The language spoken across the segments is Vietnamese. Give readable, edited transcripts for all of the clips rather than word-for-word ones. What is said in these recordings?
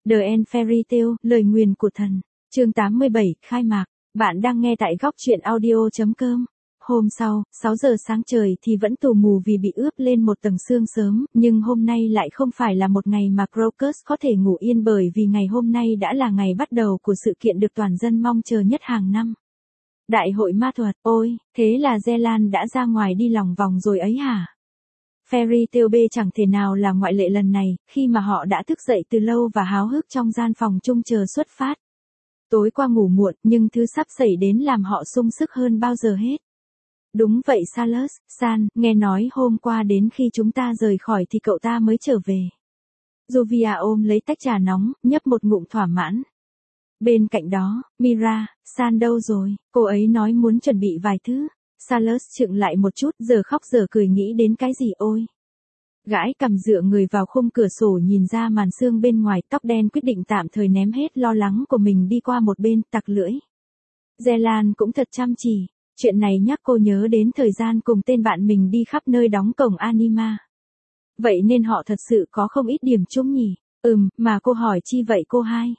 The End Fairy Tale, lời nguyền của thần. Chương 87, khai mạc. Bạn đang nghe tại góc truyện audio.com. Hôm sau, 6 giờ sáng trời thì vẫn tù mù vì bị ướp lên một tầng sương sớm, nhưng hôm nay lại không phải là một ngày mà Crocus có thể ngủ yên bởi vì ngày hôm nay đã là ngày bắt đầu của sự kiện được toàn dân mong chờ nhất hàng năm. Đại hội ma thuật, ôi, thế là Zelan đã ra ngoài đi lòng vòng rồi ấy hả? Fairy Tale B chẳng thể nào là ngoại lệ lần này, khi mà họ đã thức dậy từ lâu và háo hức trong gian phòng chung chờ xuất phát. Tối qua ngủ muộn, nhưng thứ sắp xảy đến làm họ sung sức hơn bao giờ hết. Đúng vậy Salus, San, nghe nói hôm qua đến khi chúng ta rời khỏi thì cậu ta mới trở về. Jovia ôm lấy tách trà nóng, nhấp một ngụm thỏa mãn. Bên cạnh đó, Mira, San đâu rồi? Cô ấy nói muốn chuẩn bị vài thứ. Salus chững lại một chút, giờ khóc giờ cười nghĩ đến cái gì ôi. Gãi cằm dựa người vào khung cửa sổ nhìn ra màn sương bên ngoài, tóc đen quyết định tạm thời ném hết lo lắng của mình đi qua một bên, tặc lưỡi. Zelan cũng thật chăm chỉ. Chuyện này nhắc cô nhớ đến thời gian cùng tên bạn mình đi khắp nơi đóng cổng Anima. Vậy nên họ thật sự có không ít điểm chung nhỉ? Mà cô hỏi chi vậy cô hai?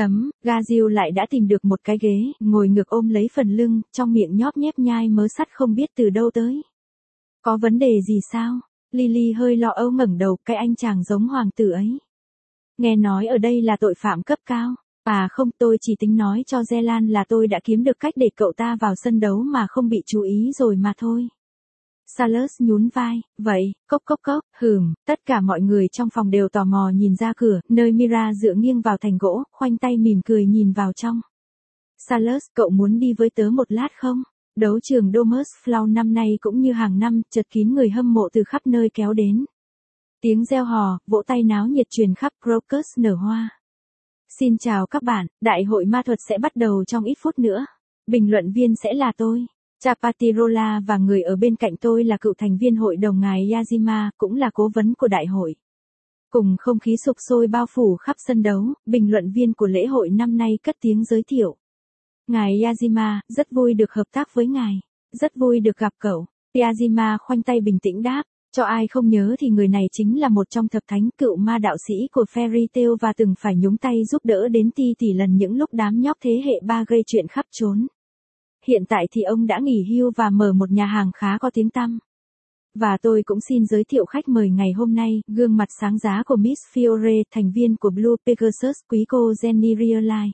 Gazil lại đã tìm được một cái ghế, ngồi ngược ôm lấy phần lưng, trong miệng nhóp nhép nhai mớ sắt không biết từ đâu tới. Có vấn đề gì sao? Lily hơi lo âu ngẩng đầu, cái anh chàng giống hoàng tử ấy. Nghe nói ở đây là tội phạm cấp cao. À không, tôi chỉ tính nói cho Zelan là tôi đã kiếm được cách để cậu ta vào sân đấu mà không bị chú ý rồi mà thôi. Salus nhún vai, vậy, cốc, tất cả mọi người trong phòng đều tò mò nhìn ra cửa, nơi Mira dựa nghiêng vào thành gỗ, khoanh tay mỉm cười nhìn vào trong. Salus, cậu muốn đi với tớ một lát không? Đấu trường Domus Flow năm nay cũng như hàng năm, chật kín người hâm mộ từ khắp nơi kéo đến. Tiếng reo hò, vỗ tay náo nhiệt truyền khắp Crocus nở hoa. Xin chào các bạn, đại hội ma thuật sẽ bắt đầu trong ít phút nữa. Bình luận viên sẽ là tôi, Chapatirola, và người ở bên cạnh tôi là cựu thành viên hội đồng ngài Yazima, cũng là cố vấn của đại hội. Cùng không khí sục sôi bao phủ khắp sân đấu, bình luận viên của lễ hội năm nay cất tiếng giới thiệu. Ngài Yazima, rất vui được hợp tác với ngài. Rất vui được gặp cậu. Yazima khoanh tay bình tĩnh đáp. Cho ai không nhớ thì người này chính là một trong thập thánh cựu ma đạo sĩ của Fairy Tale và từng phải nhúng tay giúp đỡ đến tỷ lần những lúc đám nhóc thế hệ 3 gây chuyện khắp trốn. Hiện tại thì ông đã nghỉ hưu và mở một nhà hàng khá có tiếng tăm. Và tôi cũng xin giới thiệu khách mời ngày hôm nay, gương mặt sáng giá của Miss Fiore, thành viên của Blue Pegasus, quý cô Jenny Reali.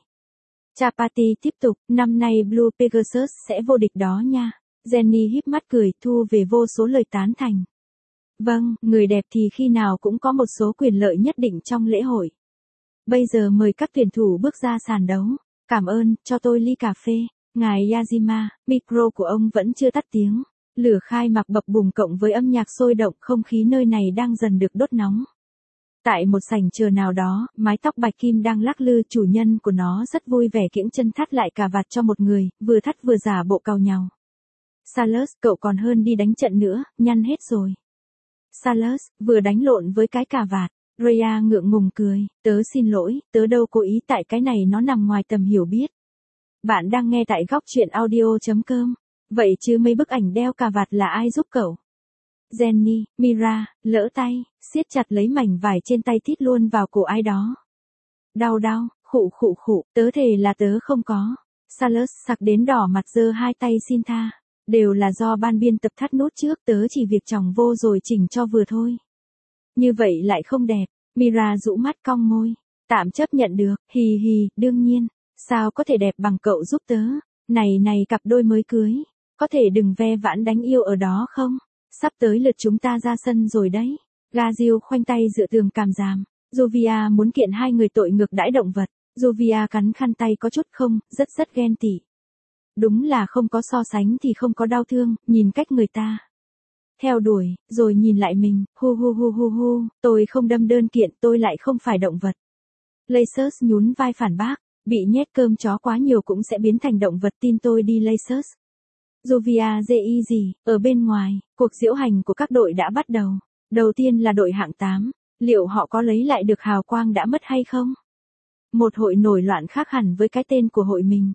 Chapati tiếp tục, năm nay Blue Pegasus sẽ vô địch đó nha. Jenny híp mắt cười, thu về vô số lời tán thành. Vâng, người đẹp thì khi nào cũng có một số quyền lợi nhất định trong lễ hội. Bây giờ mời các tuyển thủ bước ra sàn đấu. Cảm ơn, cho tôi ly cà phê. Ngài Yazima, micro của ông vẫn chưa tắt tiếng. Lửa khai mạc bập bùng cộng với âm nhạc sôi động, không khí nơi này đang dần được đốt nóng. Tại một sảnh chờ nào đó, mái tóc bạch kim đang lắc lư, chủ nhân của nó rất vui vẻ kiễng chân thắt lại cà vạt cho một người, vừa thắt vừa giả bộ càu nhàu. Salus, cậu còn hơn đi đánh trận nữa, nhăn hết rồi. Salus, vừa đánh lộn với cái cà vạt. Rhea ngượng ngùng cười, tớ xin lỗi, tớ đâu cố ý, tại cái này nó nằm ngoài tầm hiểu biết. Bạn đang nghe tại góc truyện audio.com. Vậy chứ mấy bức ảnh đeo cà vạt là ai giúp cậu? Jenny, Mira, lỡ tay, siết chặt lấy mảnh vải trên tay thít luôn vào cổ ai đó. Đau, khụ, tớ thề là tớ không có. Salus sặc đến đỏ mặt giơ hai tay xin tha. Đều là do ban biên tập thắt nút trước, tớ chỉ việc chòng vô rồi chỉnh cho vừa thôi. Như vậy lại không đẹp. Mira rũ mắt cong môi. Tạm chấp nhận được, hì, đương nhiên. Sao có thể đẹp bằng cậu giúp tớ? Này, cặp đôi mới cưới. Có thể đừng ve vãn đánh yêu ở đó không? Sắp tới lượt chúng ta ra sân rồi đấy. Gazil khoanh tay dựa tường càm ràm. Jovia muốn kiện hai người tội ngược đãi động vật. Jovia cắn khăn tay có chút không, rất ghen tị. Đúng là không có so sánh thì không có đau thương, nhìn cách người ta theo đuổi, rồi nhìn lại mình, hu, tôi không đâm đơn kiện, tôi lại không phải động vật. Lacus nhún vai phản bác, bị nhét cơm chó quá nhiều cũng sẽ biến thành động vật, tin tôi đi Lacus. Jovia gì, ở bên ngoài, cuộc diễu hành của các đội đã bắt đầu. Đầu tiên là đội hạng 8, liệu họ có lấy lại được hào quang đã mất hay không? Một hội nổi loạn khác hẳn với cái tên của hội mình.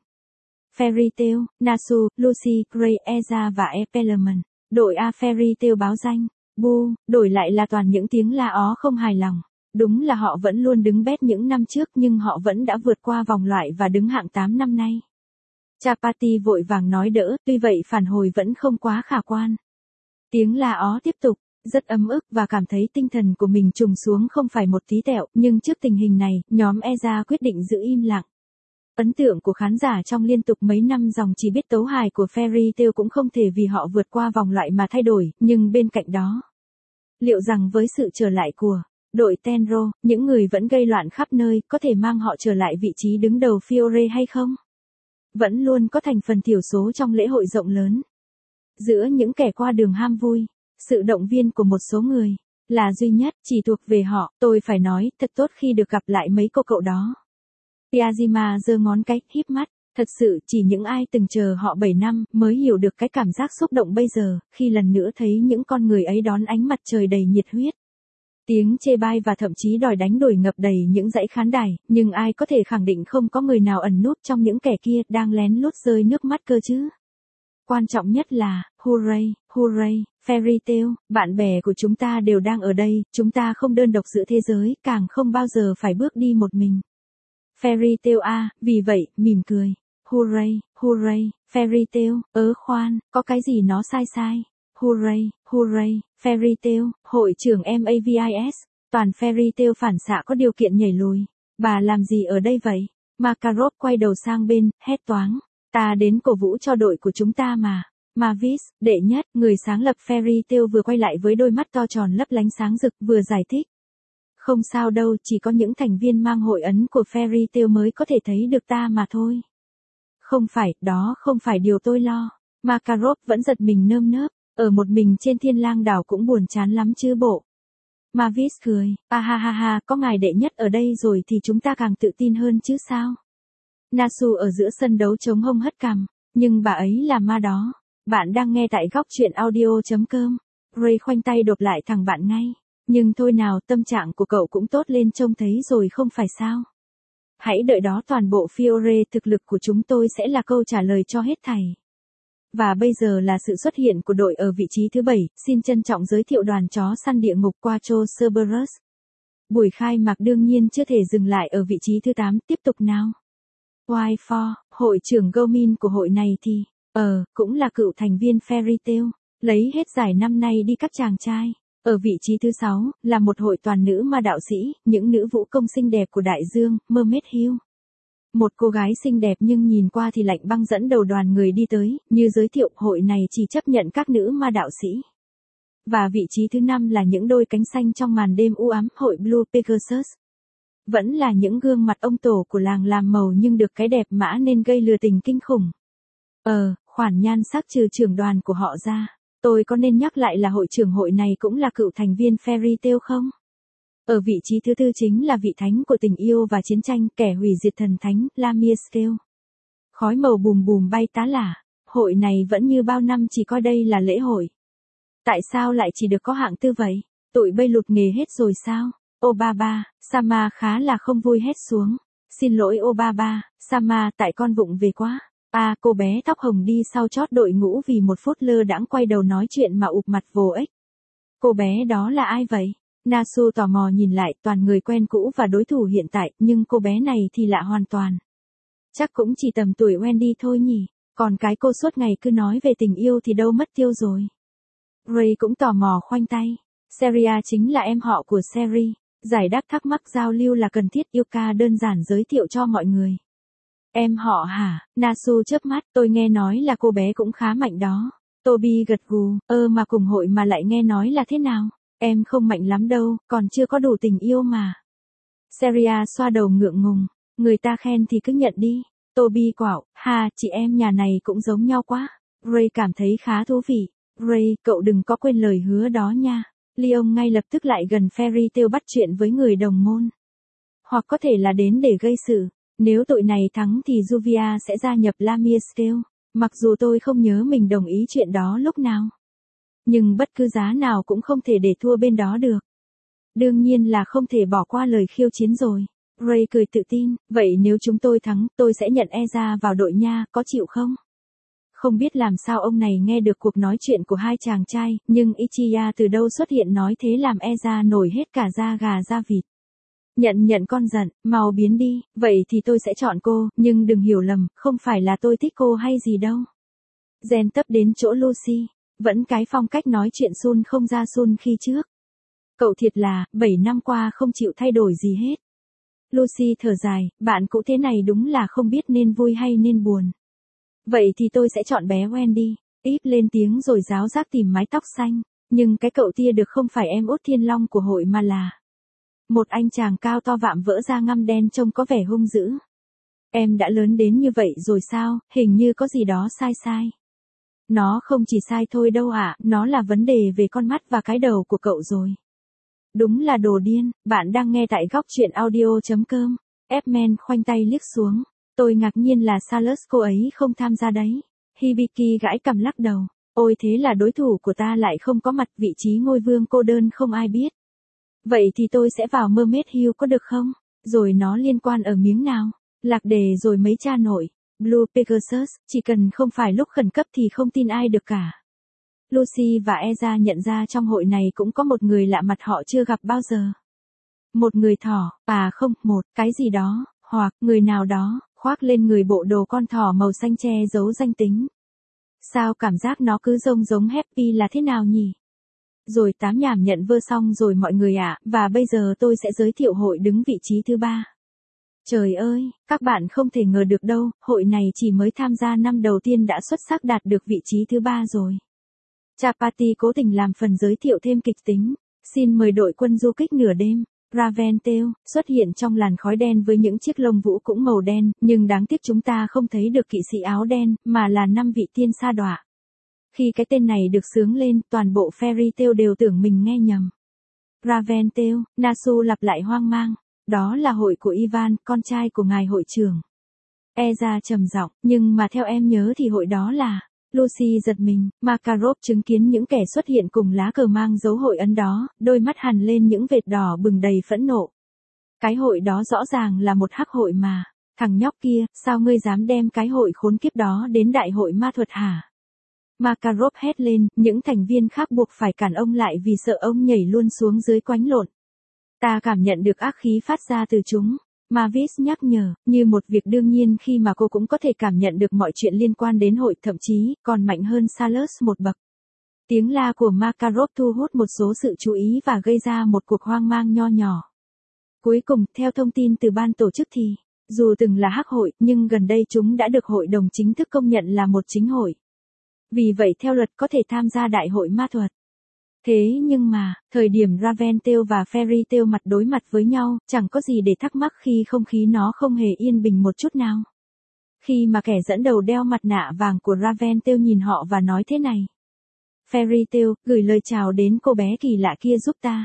Fairy Tale, Nasu, Lucy, Gray, Eza và Epelman. Đội A Fairy Tale báo danh. Bu, đổi lại là toàn những tiếng la ó không hài lòng. Đúng là họ vẫn luôn đứng bét những năm trước nhưng họ vẫn đã vượt qua vòng loại và đứng hạng 8 năm nay. Chapati vội vàng nói đỡ, tuy vậy phản hồi vẫn không quá khả quan. Tiếng la ó tiếp tục, rất ấm ức và cảm thấy tinh thần của mình trùng xuống không phải một tí tẹo, nhưng trước tình hình này, nhóm Eza quyết định giữ im lặng. Ấn tượng của khán giả trong liên tục mấy năm dòng chỉ biết tấu hài của Fairy Tail cũng không thể vì họ vượt qua vòng loại mà thay đổi, nhưng bên cạnh đó, liệu rằng với sự trở lại của đội Tenro, những người vẫn gây loạn khắp nơi, có thể mang họ trở lại vị trí đứng đầu Fiore hay không? Vẫn luôn có thành phần thiểu số trong lễ hội rộng lớn. Giữa những kẻ qua đường ham vui, sự động viên của một số người, là duy nhất, chỉ thuộc về họ, tôi phải nói, thật tốt khi được gặp lại mấy cô cậu đó. Piazima giơ ngón cái, híp mắt, thật sự chỉ những ai từng chờ họ 7 năm mới hiểu được cái cảm giác xúc động bây giờ, khi lần nữa thấy những con người ấy đón ánh mặt trời đầy nhiệt huyết. Tiếng chê bai và thậm chí đòi đánh đổi ngập đầy những dãy khán đài, nhưng ai có thể khẳng định không có người nào ẩn núp trong những kẻ kia đang lén lút rơi nước mắt cơ chứ. Quan trọng nhất là, hooray, hooray, Fairy Tail, bạn bè của chúng ta đều đang ở đây, chúng ta không đơn độc giữa thế giới, càng không bao giờ phải bước đi một mình. Fairy Tail vì vậy, mỉm cười. Hooray, hooray, Fairy Tail, khoan, có cái gì nó sai sai. Hooray, hooray, Fairy Tail, hội trưởng MAVIS, toàn Fairy Tail phản xạ có điều kiện nhảy lùi. Bà làm gì ở đây vậy? Makarov quay đầu sang bên, hét toáng. Ta đến cổ vũ cho đội của chúng ta mà. Mavis, đệ nhất, người sáng lập Fairy Tail vừa quay lại với đôi mắt to tròn lấp lánh sáng rực vừa giải thích. Không sao đâu, chỉ có những thành viên mang hội ấn của Fairy Tail mới có thể thấy được ta mà thôi. Không phải, đó không phải điều tôi lo. Makarov vẫn giật mình nơm nớp, ở một mình trên thiên lang đảo cũng buồn chán lắm chứ bộ. Mavis cười, ha ha ha, có ngài đệ nhất ở đây rồi thì chúng ta càng tự tin hơn chứ sao. Nasu ở giữa sân đấu chống hông hất cằm, nhưng bà ấy là ma đó. Bạn đang nghe tại góc truyện audio.com. Ray khoanh tay đột lại thằng bạn ngay. Nhưng thôi nào, tâm trạng của cậu cũng tốt lên trông thấy rồi không phải sao. Hãy đợi đó, toàn bộ Fiore, thực lực của chúng tôi sẽ là câu trả lời cho hết thảy. Và bây giờ là sự xuất hiện của đội ở vị trí thứ 7, xin trân trọng giới thiệu đoàn chó săn địa ngục Quattro Cerberus. Buổi khai mạc đương nhiên chưa thể dừng lại ở vị trí thứ 8, tiếp tục nào. Why for, hội trưởng Gomin của hội này thì, cũng là cựu thành viên Fairy Tail, lấy hết giải năm nay đi các chàng trai. Ở vị trí thứ 6, là một hội toàn nữ ma đạo sĩ, những nữ vũ công xinh đẹp của đại dương, Mermaid Hill. Một cô gái xinh đẹp nhưng nhìn qua thì lạnh băng dẫn đầu đoàn người đi tới, như giới thiệu hội này chỉ chấp nhận các nữ ma đạo sĩ. Và vị trí thứ 5 là những đôi cánh xanh trong màn đêm u ám, hội Blue Pegasus. Vẫn là những gương mặt ông tổ của làng làm màu nhưng được cái đẹp mã nên gây lừa tình kinh khủng. Khoản nhan sắc trừ trưởng đoàn của họ ra. Tôi có nên nhắc lại là hội trưởng hội này cũng là cựu thành viên Fairy Tail không? Ở vị trí thứ 4 chính là vị thánh của tình yêu và chiến tranh, kẻ hủy diệt thần thánh, Lamiescale. Khói màu bùm bùm bay tá lả, hội này vẫn như bao năm chỉ coi đây là lễ hội. Tại sao lại chỉ được có hạng tư vậy? Tụi bây lụt nghề hết rồi sao? Obaba, Sama khá là không vui hét xuống. Xin lỗi Obaba, Sama, tại con vụng về quá. Cô bé tóc hồng đi sau chót đội ngũ vì một phút lơ đãng quay đầu nói chuyện mà ụp mặt vô ích. Cô bé đó là ai vậy? Nasu tò mò nhìn lại, toàn người quen cũ và đối thủ hiện tại, nhưng cô bé này thì lạ hoàn toàn. Chắc cũng chỉ tầm tuổi Wendy thôi nhỉ, còn cái cô suốt ngày cứ nói về tình yêu thì đâu mất tiêu rồi. Ray cũng tò mò khoanh tay. Seria chính là em họ của Seri. Giải đáp thắc mắc giao lưu là cần thiết, Yuka đơn giản giới thiệu cho mọi người. Em họ hả? Nasu chớp mắt, tôi nghe nói là cô bé cũng khá mạnh đó. Toby gật gù, mà cùng hội mà lại nghe nói là thế nào? Em không mạnh lắm đâu, còn chưa có đủ tình yêu mà. Seria xoa đầu ngượng ngùng, người ta khen thì cứ nhận đi. Toby quạo, chị em nhà này cũng giống nhau quá. Ray cảm thấy khá thú vị. Ray, cậu đừng có quên lời hứa đó nha. Leon ngay lập tức lại gần Fairy Tail bắt chuyện với người đồng môn. Hoặc có thể là đến để gây sự. Nếu tụi này thắng thì Juvia sẽ gia nhập Lamiescale. Mặc dù tôi không nhớ mình đồng ý chuyện đó lúc nào. Nhưng bất cứ giá nào cũng không thể để thua bên đó được. Đương nhiên là không thể bỏ qua lời khiêu chiến rồi. Ray cười tự tin, vậy nếu chúng tôi thắng, tôi sẽ nhận Eza vào đội nha, có chịu không? Không biết làm sao ông này nghe được cuộc nói chuyện của hai chàng trai, nhưng Ichiya từ đâu xuất hiện nói thế làm Eza nổi hết cả da gà da vịt. Nhận con giận, mau biến đi, vậy thì tôi sẽ chọn cô, nhưng đừng hiểu lầm, không phải là tôi thích cô hay gì đâu. Jen tấp đến chỗ Lucy, vẫn cái phong cách nói chuyện sun không ra sun khi trước. Cậu thiệt là, 7 năm qua không chịu thay đổi gì hết. Lucy thở dài, bạn cũ thế này đúng là không biết nên vui hay nên buồn. Vậy thì tôi sẽ chọn bé Wendy. Íp lên tiếng rồi ráo rác tìm mái tóc xanh. Nhưng cái cậu tia được không phải em út thiên long của hội mà là một anh chàng cao to vạm vỡ da ngăm đen trông có vẻ hung dữ. Em đã lớn đến như vậy rồi sao, hình như có gì đó sai. Nó không chỉ sai thôi đâu ạ, nó là vấn đề về con mắt và cái đầu của cậu rồi. Đúng là đồ điên, bạn đang nghe tại góc truyện audio.com. Epman khoanh tay liếc xuống. Tôi ngạc nhiên là Salus cô ấy không tham gia đấy. Hibiki gãi cằm lắc đầu. Ôi thế là đối thủ của ta lại không có mặt, vị trí ngôi vương cô đơn không ai biết. Vậy thì tôi sẽ vào Mermaid Hill có được không? Rồi nó liên quan ở miếng nào? Lạc đề rồi mấy cha nội. Blue Pegasus, chỉ cần không phải lúc khẩn cấp thì không tin ai được cả. Lucy và Eza nhận ra trong hội này cũng có một người lạ mặt họ chưa gặp bao giờ. Một người thỏ, một cái gì đó, hoặc người nào đó, khoác lên người bộ đồ con thỏ màu xanh che giấu danh tính. Sao cảm giác nó cứ giống Happy là thế nào nhỉ? Rồi tám nhảm nhận vơ xong rồi mọi người ạ, và bây giờ tôi sẽ giới thiệu hội đứng vị trí thứ 3. Trời ơi, các bạn không thể ngờ được đâu, hội này chỉ mới tham gia năm đầu tiên đã xuất sắc đạt được vị trí thứ 3 rồi. Chapati cố tình làm phần giới thiệu thêm kịch tính. Xin mời đội quân du kích nửa đêm. Raventail xuất hiện trong làn khói đen với những chiếc lông vũ cũng màu đen, nhưng đáng tiếc chúng ta không thấy được kỵ sĩ áo đen, mà là 5 vị tiên sa đọa. Khi cái tên này được xướng lên, toàn bộ Fairy Tail đều tưởng mình nghe nhầm. Raventail, Nasu lặp lại hoang mang. Đó là hội của Ivan, con trai của ngài hội trưởng. Eza trầm giọng, nhưng mà theo em nhớ thì hội đó là... Lucy giật mình, Makarov chứng kiến những kẻ xuất hiện cùng lá cờ mang dấu hội ấn đó, đôi mắt hằn lên những vệt đỏ bừng đầy phẫn nộ. Cái hội đó rõ ràng là một hắc hội mà. Thằng nhóc kia, sao ngươi dám đem cái hội khốn kiếp đó đến đại hội ma thuật hả? Makarov hét lên, những thành viên khác buộc phải cản ông lại vì sợ ông nhảy luôn xuống dưới quánh lộn. Ta cảm nhận được ác khí phát ra từ chúng. Mavis nhắc nhở, như một việc đương nhiên khi mà cô cũng có thể cảm nhận được mọi chuyện liên quan đến hội, thậm chí còn mạnh hơn Salus một bậc. Tiếng la của Makarov thu hút một số sự chú ý và gây ra một cuộc hoang mang nho nhỏ. Cuối cùng, theo thông tin từ ban tổ chức thì, dù từng là hắc hội, nhưng gần đây chúng đã được hội đồng chính thức công nhận là một chính hội. Vì vậy theo luật có thể tham gia đại hội ma thuật. Thế nhưng mà, thời điểm Raventail và Fairy Tail mặt đối mặt với nhau, chẳng có gì để thắc mắc khi không khí nó không hề yên bình một chút nào. Khi mà kẻ dẫn đầu đeo mặt nạ vàng của Raventail nhìn họ và nói thế này. Fairy Tail, gửi lời chào đến cô bé kỳ lạ kia giúp ta.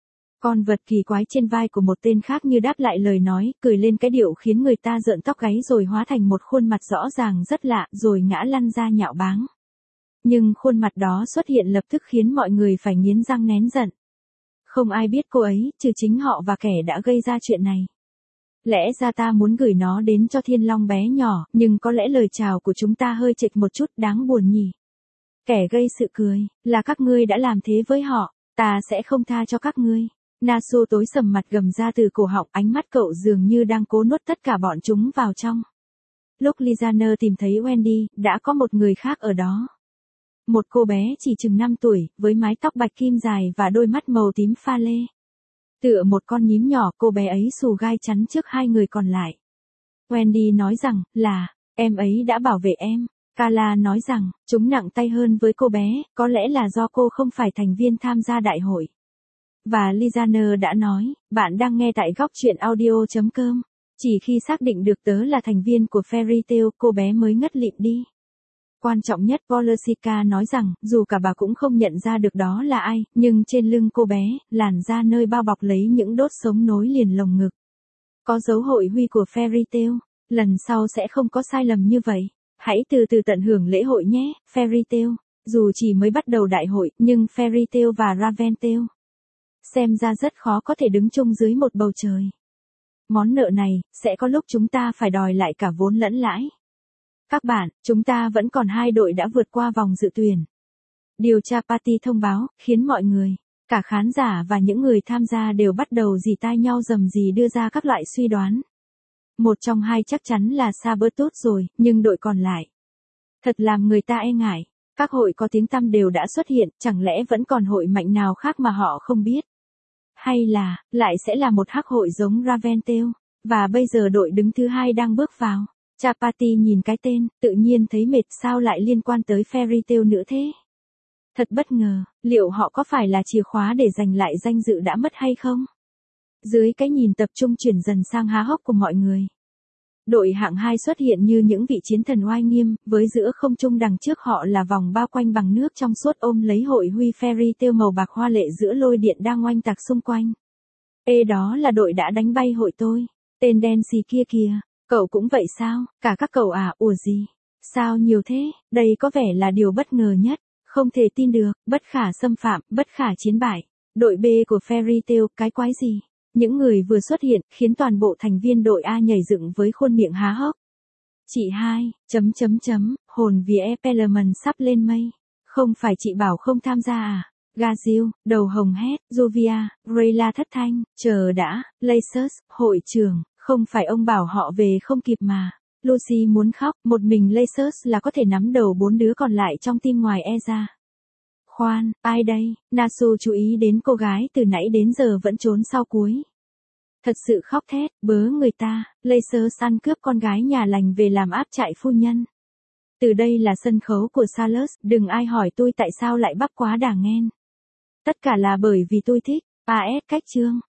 Con vật kỳ quái trên vai của một tên khác như đáp lại lời nói, cười lên cái điệu khiến người ta rợn tóc gáy rồi hóa thành một khuôn mặt rõ ràng rất lạ, rồi ngã lăn ra nhạo báng. Nhưng khuôn mặt đó xuất hiện lập tức khiến mọi người phải nghiến răng nén giận. Không ai biết cô ấy, trừ chính họ và kẻ đã gây ra chuyện này. Lẽ ra ta muốn gửi nó đến cho Thiên Long bé nhỏ, nhưng có lẽ lời chào của chúng ta hơi chệch một chút, đáng buồn nhỉ. Kẻ gây sự cười, là các ngươi đã làm thế với họ, ta sẽ không tha cho các ngươi. Nasu tối sầm mặt gầm ra từ cổ họng, ánh mắt cậu dường như đang cố nuốt tất cả bọn chúng vào trong. Lúc Lizaner tìm thấy Wendy, đã có một người khác ở đó. Một cô bé chỉ chừng 5 tuổi, với mái tóc bạch kim dài và đôi mắt màu tím pha lê. Tựa một con nhím nhỏ, cô bé ấy xù gai chắn trước hai người còn lại. Wendy nói rằng, em ấy đã bảo vệ em. Kala nói rằng, chúng nặng tay hơn với cô bé, có lẽ là do cô không phải thành viên tham gia đại hội. Và Lizaner đã nói, bạn đang nghe tại góc truyện audio.com. Chỉ khi xác định được tớ là thành viên của Fairy Tail, cô bé mới ngất lịm đi. Quan trọng nhất, Volosica nói rằng, dù cả bà cũng không nhận ra được đó là ai, nhưng trên lưng cô bé, làn da nơi bao bọc lấy những đốt sống nối liền lồng ngực. Có dấu hội huy của Fairy Tail, lần sau sẽ không có sai lầm như vậy. Hãy từ từ tận hưởng lễ hội nhé, Fairy Tail. Dù chỉ mới bắt đầu đại hội, nhưng Fairy Tail và Raventail xem ra rất khó có thể đứng chung dưới một bầu trời. Món nợ này, sẽ có lúc chúng ta phải đòi lại cả vốn lẫn lãi. Các bạn, chúng ta vẫn còn 2 đội đã vượt qua vòng dự tuyển. Điều tra party thông báo, khiến mọi người Cả khán giả và những người tham gia đều bắt đầu rì tai nhau rầm rì đưa ra các loại suy đoán. Một trong hai chắc chắn là Sabertooth rồi, nhưng đội còn lại. Thật làm người ta e ngại. Các hội có tiếng tăm đều đã xuất hiện, chẳng lẽ vẫn còn hội mạnh nào khác mà họ không biết? Hay là, lại sẽ là một hắc hội giống Raventail? Và bây giờ đội đứng thứ hai đang bước vào. Chapati nhìn cái tên, tự nhiên thấy mệt, sao lại liên quan tới Fairy Tail nữa thế? Thật bất ngờ, liệu họ có phải là chìa khóa để giành lại danh dự đã mất hay không? Dưới cái nhìn tập trung chuyển dần sang há hốc của mọi người. Đội hạng 2 xuất hiện như những vị chiến thần oai nghiêm, với giữa không trung đằng trước họ là vòng bao quanh bằng nước trong suốt ôm lấy hội huy Fairy Tail màu bạc hoa lệ giữa lôi điện đang oanh tạc xung quanh. Ê, đó là đội đã đánh bay hội tôi. Tên đen xì kia kìa, cậu cũng vậy sao? Cả các cậu à? Ủa gì? Sao nhiều thế? Đây có vẻ là điều bất ngờ nhất. Không thể tin được, bất khả xâm phạm, bất khả chiến bại. Đội B của Fairy Tail, cái quái gì? Những người vừa xuất hiện, khiến toàn bộ thành viên đội A nhảy dựng với khuôn miệng há hốc. Chị hai, hồn vì Epelemen sắp lên mây. Không phải chị bảo không tham gia à? Gazil, đầu hồng hét, Jovia, Rayla thất thanh, chờ đã, Lacers, hội trưởng, không phải ông bảo họ về không kịp mà. Lucy muốn khóc, một mình Lacers là có thể nắm đầu 4 đứa còn lại trong team ngoài e ra. Khoan, ai đây? Nasu chú ý đến cô gái từ nãy đến giờ vẫn trốn sau cuối. Thật sự khóc thét, bớ người ta, Lacers săn cướp con gái nhà lành về làm áp trại phu nhân. Từ đây là sân khấu của Salus, đừng ai hỏi tôi tại sao lại bắp quá đà nghen. Tất cả là bởi vì tôi thích, AS cách chương.